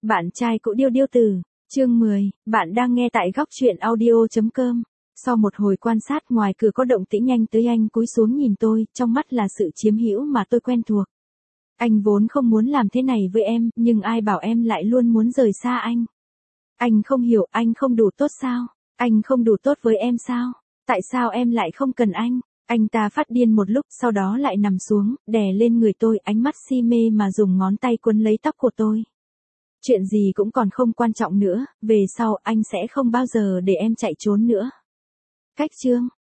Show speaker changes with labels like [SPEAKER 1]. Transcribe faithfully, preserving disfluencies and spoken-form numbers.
[SPEAKER 1] Bạn trai cũ điêu điêu tử, chương mười, bạn đang nghe tại góc truyện audio chấm com. Sau một hồi quan sát ngoài cửa có động tĩnh nhanh tới anh cúi xuống nhìn tôi, trong mắt là sự chiếm hữu mà tôi quen thuộc. Anh vốn không muốn làm thế này với em, nhưng ai bảo em lại luôn muốn rời xa anh. Anh không hiểu, anh không đủ tốt sao? Anh không đủ tốt với em sao? Tại sao em lại không cần anh? Anh ta phát điên một lúc, sau đó lại nằm xuống, đè lên người tôi, ánh mắt si mê mà dùng ngón tay quấn lấy tóc của tôi. Chuyện gì cũng còn không quan trọng nữa, về sau anh sẽ không bao giờ để em chạy trốn nữa. Cách chương,